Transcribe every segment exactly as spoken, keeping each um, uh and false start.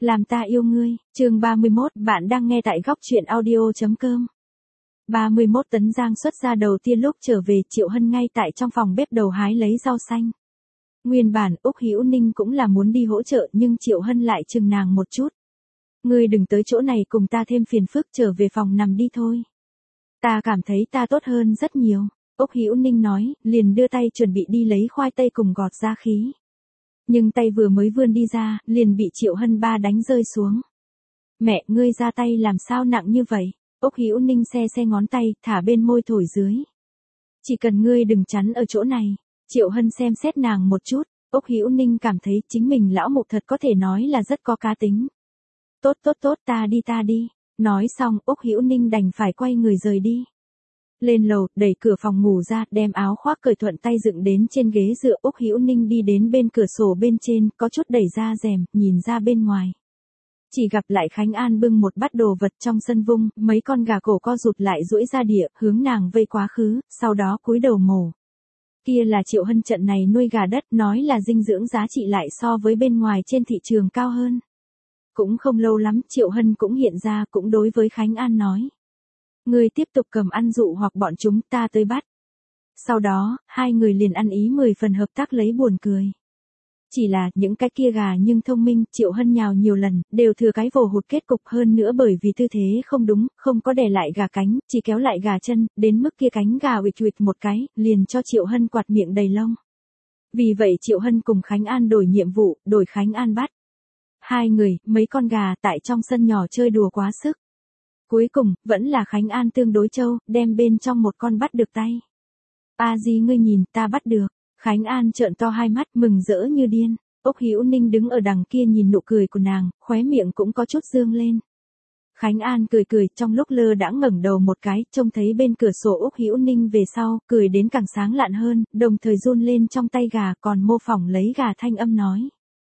Làm ta yêu ngươi, chương ba mươi mốt, bạn đang nghe tại góc truyện audio.com. ba mươi mốt tấn rang xuất ra đầu tiên lúc trở về, Triệu Hân ngay tại trong phòng bếp đầu hái lấy rau xanh. Nguyên bản Úc Hữu Ninh cũng là muốn đi hỗ trợ nhưng Triệu Hân lại chừng nàng một chút. Ngươi đừng tới chỗ này cùng ta thêm phiền phức, trở về phòng nằm đi thôi. Ta cảm thấy ta tốt hơn rất nhiều, Úc Hữu Ninh nói, liền đưa tay chuẩn bị đi lấy khoai tây cùng gọt ra khí. Nhưng tay vừa mới vươn đi ra, liền bị Triệu Hân ba đánh rơi xuống. Mẹ, ngươi ra tay làm sao nặng như vậy? Úc Hữu Ninh xe xe ngón tay, thả bên môi thổi dưới. Chỉ cần ngươi đừng chắn ở chỗ này. Triệu Hân xem xét nàng một chút, Úc Hữu Ninh cảm thấy chính mình lão mục thật có thể nói là rất có cá tính. Tốt tốt tốt, ta đi ta đi. Nói xong, Úc Hữu Ninh đành phải quay người rời đi. Lên lầu, đẩy cửa phòng ngủ ra, đem áo khoác cởi thuận tay dựng đến trên ghế dựa. Úc Hữu Ninh đi đến bên cửa sổ bên trên, có chút đẩy ra rèm, nhìn ra bên ngoài. Chỉ gặp lại Khánh An bưng một bát đồ vật trong sân vung, mấy con gà cổ co rụt lại duỗi ra địa, hướng nàng vây quá khứ, sau đó cúi đầu mổ. Kia là Triệu Hân trận này nuôi gà đất, nói là dinh dưỡng giá trị lại so với bên ngoài trên thị trường cao hơn. Cũng không lâu lắm, Triệu Hân cũng hiện ra, cũng đối với Khánh An nói. Ngươi tiếp tục cầm ăn dụ hoặc bọn chúng ta tới bắt. Sau đó, hai người liền ăn ý mười phần hợp tác lấy buồn cười. Chỉ là, những cái kia gà nhưng thông minh, Triệu Hân nhào nhiều lần, đều thừa cái vồ hụt kết cục, hơn nữa bởi vì tư thế không đúng, không có đè lại gà cánh, chỉ kéo lại gà chân, đến mức kia cánh gà uịch uịch một cái, liền cho Triệu Hân quạt miệng đầy lông. Vì vậy Triệu Hân cùng Khánh An đổi nhiệm vụ, đổi Khánh An bắt. Hai người, mấy con gà tại trong sân nhỏ chơi đùa quá sức. Cuối cùng, vẫn là Khánh An tương đối trâu, đem bên trong một con bắt được tay. A Di ngươi nhìn, ta bắt được. Khánh An trợn to hai mắt, mừng rỡ như điên. Úc Hữu Ninh đứng ở đằng kia nhìn nụ cười của nàng, khóe miệng cũng có chút dương lên. Khánh An cười cười, trong lúc lơ đãng ngẩng đầu một cái, trông thấy bên cửa sổ Úc Hữu Ninh về sau, cười đến càng sáng lạn hơn, đồng thời run lên trong tay gà, còn mô phỏng lấy gà thanh âm nói.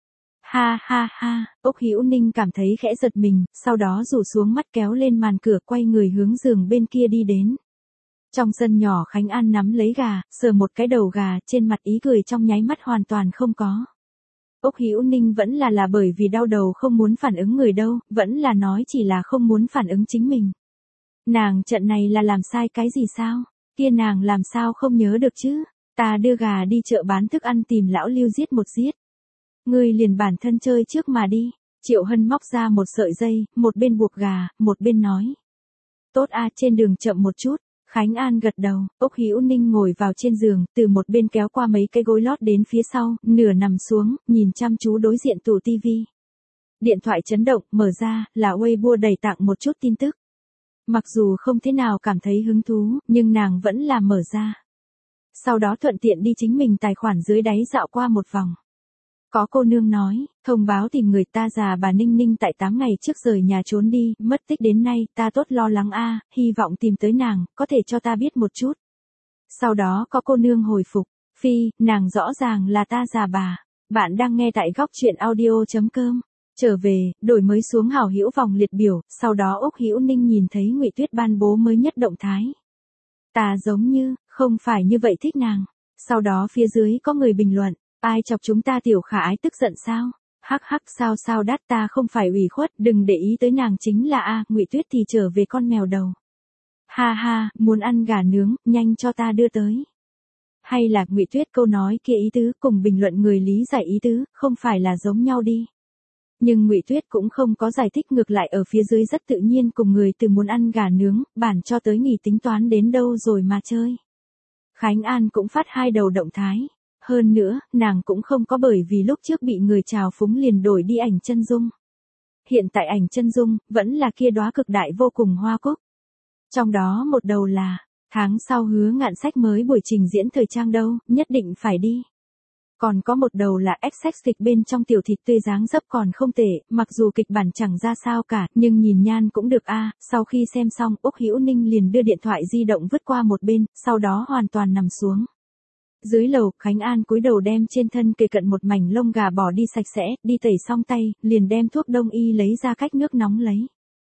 Ha ha ha, Úc Hữu Ninh cảm thấy khẽ giật mình, sau đó rủ xuống mắt kéo lên màn cửa, quay người hướng giường bên kia đi đến. Trong sân nhỏ Khánh An nắm lấy gà, sờ một cái đầu gà, trên mặt ý cười trong nháy mắt hoàn toàn không có. Úc Hữu Ninh vẫn là là bởi vì đau đầu không muốn phản ứng người đâu, vẫn là nói chỉ là không muốn phản ứng chính mình. Nàng trận này là làm sai cái gì sao? Kia nàng làm sao không nhớ được chứ? Ta đưa gà đi chợ bán thức ăn tìm lão Lưu giết một giết. Ngươi liền bản thân chơi trước mà đi. Triệu Hân móc ra một sợi dây, một bên buộc gà, một bên nói. Tốt a, trên đường chậm một chút. Khánh An gật đầu, Úc Hữu Ninh ngồi vào trên giường, từ một bên kéo qua mấy cái gối lót đến phía sau, nửa nằm xuống, nhìn chăm chú đối diện tủ tivi. Điện thoại chấn động, mở ra, là Weibo đầy tặng một chút tin tức. Mặc dù không thế nào cảm thấy hứng thú, nhưng nàng vẫn là mở ra. Sau đó thuận tiện đi chính mình tài khoản dưới đáy dạo qua một vòng. Có cô nương nói, thông báo tìm người ta già bà Ninh Ninh tại tám ngày trước rời nhà trốn đi, mất tích đến nay, ta tốt lo lắng a, hy vọng tìm tới nàng, có thể cho ta biết một chút. Sau đó có cô nương hồi phục, phi, nàng rõ ràng là ta già bà. Bạn đang nghe tại góc truyện audio.com. Trở về, đổi mới xuống hảo hữu vòng liệt biểu, sau đó Úc Hữu Ninh nhìn thấy Ngụy Tuyết ban bố mới nhất động thái. Ta giống như, không phải như vậy thích nàng. Sau đó phía dưới có người bình luận. Ai chọc chúng ta tiểu khả ái tức giận sao? Hắc hắc, sao sao đắt, ta không phải ủy khuất, đừng để ý tới nàng, chính là a, Ngụy Tuyết thì trở về con mèo đầu. Ha ha, muốn ăn gà nướng, nhanh cho ta đưa tới. Hay là Ngụy Tuyết câu nói kia ý tứ cùng bình luận người lý giải ý tứ, không phải là giống nhau đi. Nhưng Ngụy Tuyết cũng không có giải thích, ngược lại ở phía dưới rất tự nhiên cùng người từ muốn ăn gà nướng, bản cho tới nghỉ tính toán đến đâu rồi mà chơi. Khánh An cũng phát hai đầu động thái. Hơn nữa, nàng cũng không có bởi vì lúc trước bị người trào phúng liền đổi đi ảnh chân dung. Hiện tại ảnh chân dung, vẫn là kia đóa cực đại vô cùng hoa cúc. Trong đó một đầu là, tháng sau hứa ngạn sách mới buổi trình diễn thời trang đâu, nhất định phải đi. Còn có một đầu là ích ích kịch bên trong tiểu thịt tươi dáng dấp còn không tệ, mặc dù kịch bản chẳng ra sao cả, nhưng nhìn nhan cũng được a. Sau khi xem xong, Úc Hữu Ninh liền đưa điện thoại di động vứt qua một bên, sau đó hoàn toàn nằm xuống. Dưới lầu, Khánh An cúi đầu đem trên thân kề cận một mảnh lông gà bỏ đi sạch sẽ, đi tẩy xong tay, liền đem thuốc đông y lấy ra cách nước nóng lấy.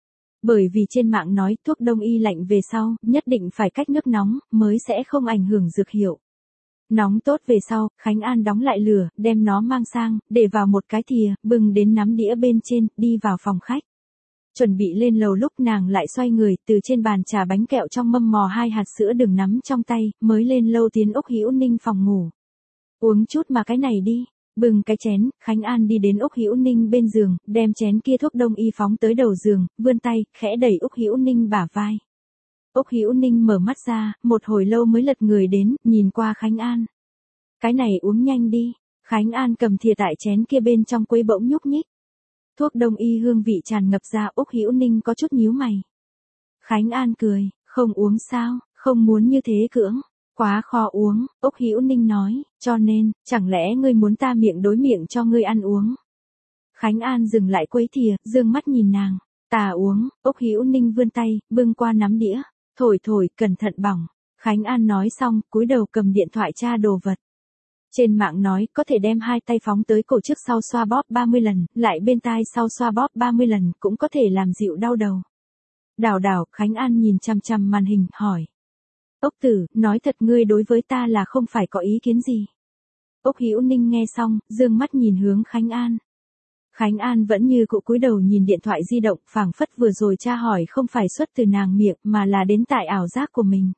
Bởi vì trên mạng nói thuốc đông y lạnh về sau, nhất định phải cách nước nóng, mới sẽ không ảnh hưởng dược hiệu. Nóng tốt về sau, Khánh An đóng lại lửa, đem nó mang sang, để vào một cái thìa, bưng đến nắm đĩa bên trên, đi vào phòng khách. Chuẩn bị lên lầu lúc nàng lại xoay người, từ trên bàn trà bánh kẹo trong mâm mò hai hạt sữa đừng nắm trong tay, mới lên lâu tiến Úc Hữu Ninh phòng ngủ. Uống chút mà cái này đi. Bưng cái chén, Khánh An đi đến Úc Hữu Ninh bên giường, đem chén kia thuốc đông y phóng tới đầu giường, vươn tay, khẽ đẩy Úc Hữu Ninh bả vai. Úc Hữu Ninh mở mắt ra, một hồi lâu mới lật người đến, nhìn qua Khánh An. Cái này uống nhanh đi. Khánh An cầm thìa tại chén kia bên trong quấy bỗng nhúc nhích. Thuốc đông y hương vị tràn ngập ra, Úc Hữu Ninh có chút nhíu mày. Khánh An cười, không uống sao, không muốn như thế cưỡng. Quá khó uống, Úc Hữu Ninh nói, cho nên, chẳng lẽ ngươi muốn ta miệng đối miệng cho ngươi ăn uống. Khánh An dừng lại quấy thìa, dương mắt nhìn nàng. Ta uống, Úc Hữu Ninh vươn tay, bưng qua nắm đĩa. Thổi thổi, cẩn thận bỏng. Khánh An nói xong, cúi đầu cầm điện thoại tra đồ vật. Trên mạng nói, có thể đem hai tay phóng tới cổ trước sau xoa bóp ba mươi lần, lại bên tai sau xoa bóp ba mươi lần, cũng có thể làm dịu đau đầu. Đào đào, Khánh An nhìn chằm chằm màn hình, hỏi. Ốc tử, nói thật ngươi đối với ta là không phải có ý kiến gì. Úc Hữu Ninh nghe xong, dương mắt nhìn hướng Khánh An. Khánh An vẫn như cũ cúi đầu nhìn điện thoại di động, phảng phất vừa rồi tra hỏi không phải xuất từ nàng miệng mà là đến tại ảo giác của mình.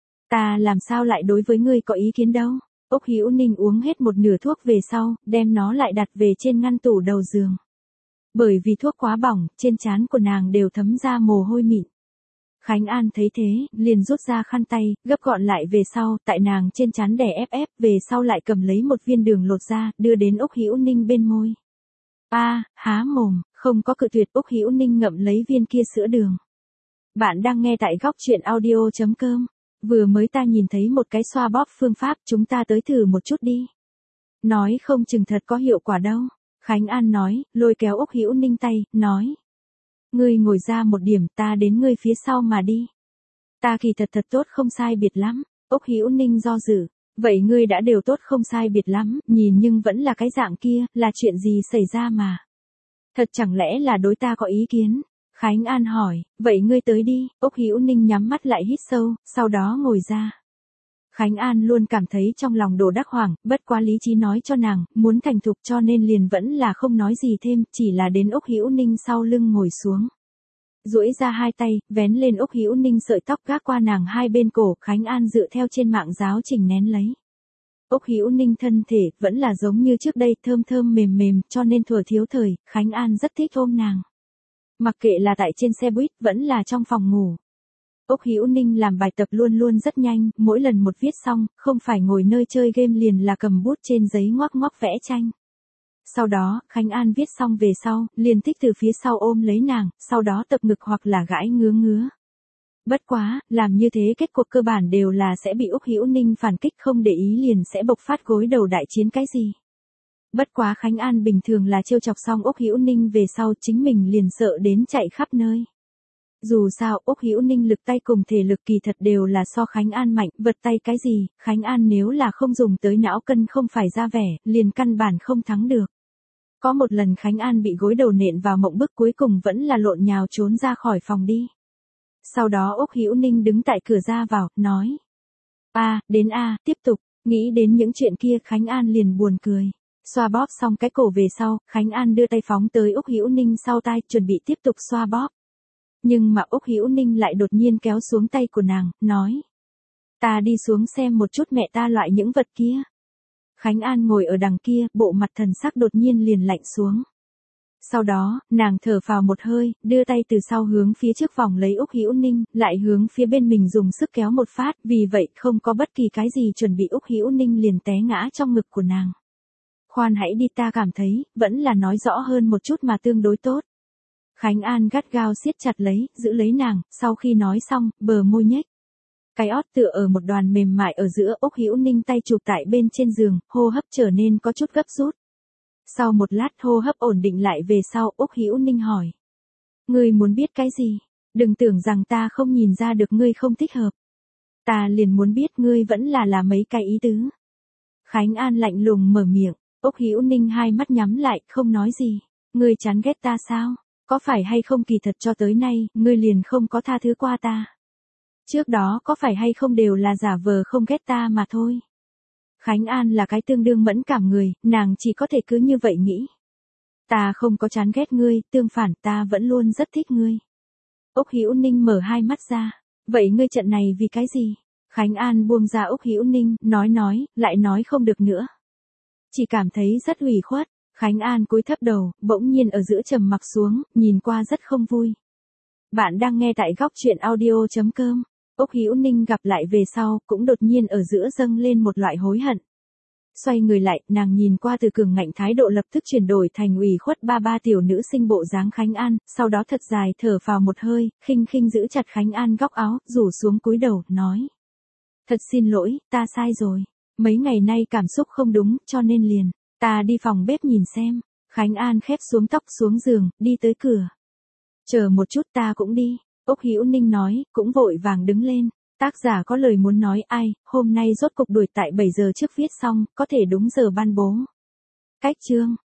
Ta làm sao lại đối với ngươi có ý kiến đâu. Úc Hữu Ninh uống hết một nửa thuốc về sau, đem nó lại đặt về trên ngăn tủ đầu giường. Bởi vì thuốc quá bỏng, trên trán của nàng đều thấm ra mồ hôi mịn. Khánh An thấy thế, liền rút ra khăn tay, gấp gọn lại về sau, tại nàng trên trán đè ép ép, về sau lại cầm lấy một viên đường lột ra, đưa đến Úc Hữu Ninh bên môi. A, à, há mồm, không có cự tuyệt. Úc Hữu Ninh ngậm lấy viên kia sữa đường. Bạn đang nghe tại góc truyện audio chấm com. Vừa mới ta nhìn thấy một cái xoa bóp phương pháp, chúng ta tới thử một chút đi. Nói không chừng thật có hiệu quả đâu. Khánh An nói, lôi kéo Úc Hữu Ninh tay, nói. Ngươi ngồi ra một điểm, ta đến ngươi phía sau mà đi. Ta kỳ thật thật tốt không sai biệt lắm. Úc Hữu Ninh do dự. Vậy ngươi đã đều tốt không sai biệt lắm, nhìn nhưng vẫn là cái dạng kia, là chuyện gì xảy ra mà. Thật chẳng lẽ là đối ta có ý kiến? Khánh An hỏi, vậy ngươi tới đi. Úc Hữu Ninh nhắm mắt lại hít sâu, sau đó ngồi ra. Khánh An luôn cảm thấy trong lòng đồ đắc hoảng, bất quá lý trí nói cho nàng, muốn thành thục cho nên liền vẫn là không nói gì thêm, chỉ là đến Úc Hữu Ninh sau lưng ngồi xuống. Duỗi ra hai tay, vén lên Úc Hữu Ninh sợi tóc gác qua nàng hai bên cổ, Khánh An dựa theo trên mạng giáo trình nén lấy. Úc Hữu Ninh thân thể vẫn là giống như trước đây, thơm thơm mềm mềm, cho nên thuở thiếu thời, Khánh An rất thích ôm nàng. Mặc kệ là tại trên xe buýt, vẫn là trong phòng ngủ. Úc Hữu Ninh làm bài tập luôn luôn rất nhanh, mỗi lần một viết xong, không phải ngồi nơi chơi game liền là cầm bút trên giấy ngoác ngoác vẽ tranh. Sau đó, Khánh An viết xong về sau, liền thích từ phía sau ôm lấy nàng, sau đó tập ngực hoặc là gãi ngứa ngứa. Bất quá, làm như thế kết cuộc cơ bản đều là sẽ bị Úc Hữu Ninh phản kích, không để ý liền sẽ bộc phát gối đầu đại chiến cái gì. Bất quá Khánh An bình thường là trêu chọc xong Úc Hữu Ninh về sau chính mình liền sợ đến chạy khắp nơi. Dù sao, Úc Hữu Ninh lực tay cùng thể lực kỳ thật đều là so Khánh An mạnh, vật tay cái gì, Khánh An nếu là không dùng tới não cân không phải ra vẻ, liền căn bản không thắng được. Có một lần Khánh An bị gối đầu nện vào mộng bức, cuối cùng vẫn là lộn nhào trốn ra khỏi phòng đi. Sau đó Úc Hữu Ninh đứng tại cửa ra vào, nói. A, đến A, tiếp tục, nghĩ đến những chuyện kia Khánh An liền buồn cười. Xoa bóp xong cái cổ về sau, Khánh An đưa tay phóng tới Úc Hữu Ninh sau tai, chuẩn bị tiếp tục xoa bóp. Nhưng mà Úc Hữu Ninh lại đột nhiên kéo xuống tay của nàng, nói. Ta đi xuống xem một chút mẹ ta loại những vật kia. Khánh An ngồi ở đằng kia, bộ mặt thần sắc đột nhiên liền lạnh xuống. Sau đó, nàng thở phào một hơi, đưa tay từ sau hướng phía trước vòng lấy Úc Hữu Ninh, lại hướng phía bên mình dùng sức kéo một phát, vì vậy không có bất kỳ cái gì chuẩn bị Úc Hữu Ninh liền té ngã trong ngực của nàng. Khoan hãy đi, ta cảm thấy, vẫn là nói rõ hơn một chút mà tương đối tốt. Khánh An gắt gao siết chặt lấy, giữ lấy nàng, sau khi nói xong, bờ môi nhếch. Cái ót tựa ở một đoàn mềm mại ở giữa, Úc Hữu Ninh tay chụp tại bên trên giường, hô hấp trở nên có chút gấp rút. Sau một lát hô hấp ổn định lại về sau, Úc Hữu Ninh hỏi. Ngươi muốn biết cái gì? Đừng tưởng rằng ta không nhìn ra được ngươi không thích hợp. Ta liền muốn biết ngươi vẫn là là mấy cái ý tứ. Khánh An lạnh lùng mở miệng, Úc Hữu Ninh hai mắt nhắm lại, không nói gì. Ngươi chán ghét ta sao? Có phải hay không kỳ thật cho tới nay, ngươi liền không có tha thứ qua ta? Trước đó có phải hay không đều là giả vờ không ghét ta mà thôi? Khánh An là cái tương đương mẫn cảm người, nàng chỉ có thể cứ như vậy nghĩ. Ta không có chán ghét ngươi, tương phản ta vẫn luôn rất thích ngươi. Úc Hữu Ninh mở hai mắt ra. Vậy ngươi trận này vì cái gì? Khánh An buông ra Úc Hữu Ninh, nói nói, lại nói không được nữa. Chỉ cảm thấy rất ủy khuất. Khánh An cúi thấp đầu, bỗng nhiên ở giữa trầm mặc xuống, nhìn qua rất không vui. Bạn đang nghe tại góc truyện audio chấm com. Úc Hữu Ninh gặp lại về sau, cũng đột nhiên ở giữa dâng lên một loại hối hận. Xoay người lại, nàng nhìn qua từ cường ngạnh thái độ lập tức chuyển đổi thành ủy khuất ba ba tiểu nữ sinh bộ dáng Khánh An, sau đó thật dài thở vào một hơi, khinh khinh giữ chặt Khánh An góc áo, rủ xuống cúi đầu, nói. Thật xin lỗi, ta sai rồi. Mấy ngày nay cảm xúc không đúng, cho nên liền. Ta đi phòng bếp nhìn xem. Khánh An khép xuống tóc xuống giường, đi tới cửa. Chờ một chút ta cũng đi. Úc Hữu Ninh nói, cũng vội vàng đứng lên. Tác giả có lời muốn nói ai, hôm nay rốt cục đuổi tại bảy giờ trước viết xong, có thể đúng giờ ban bố. Cách chương.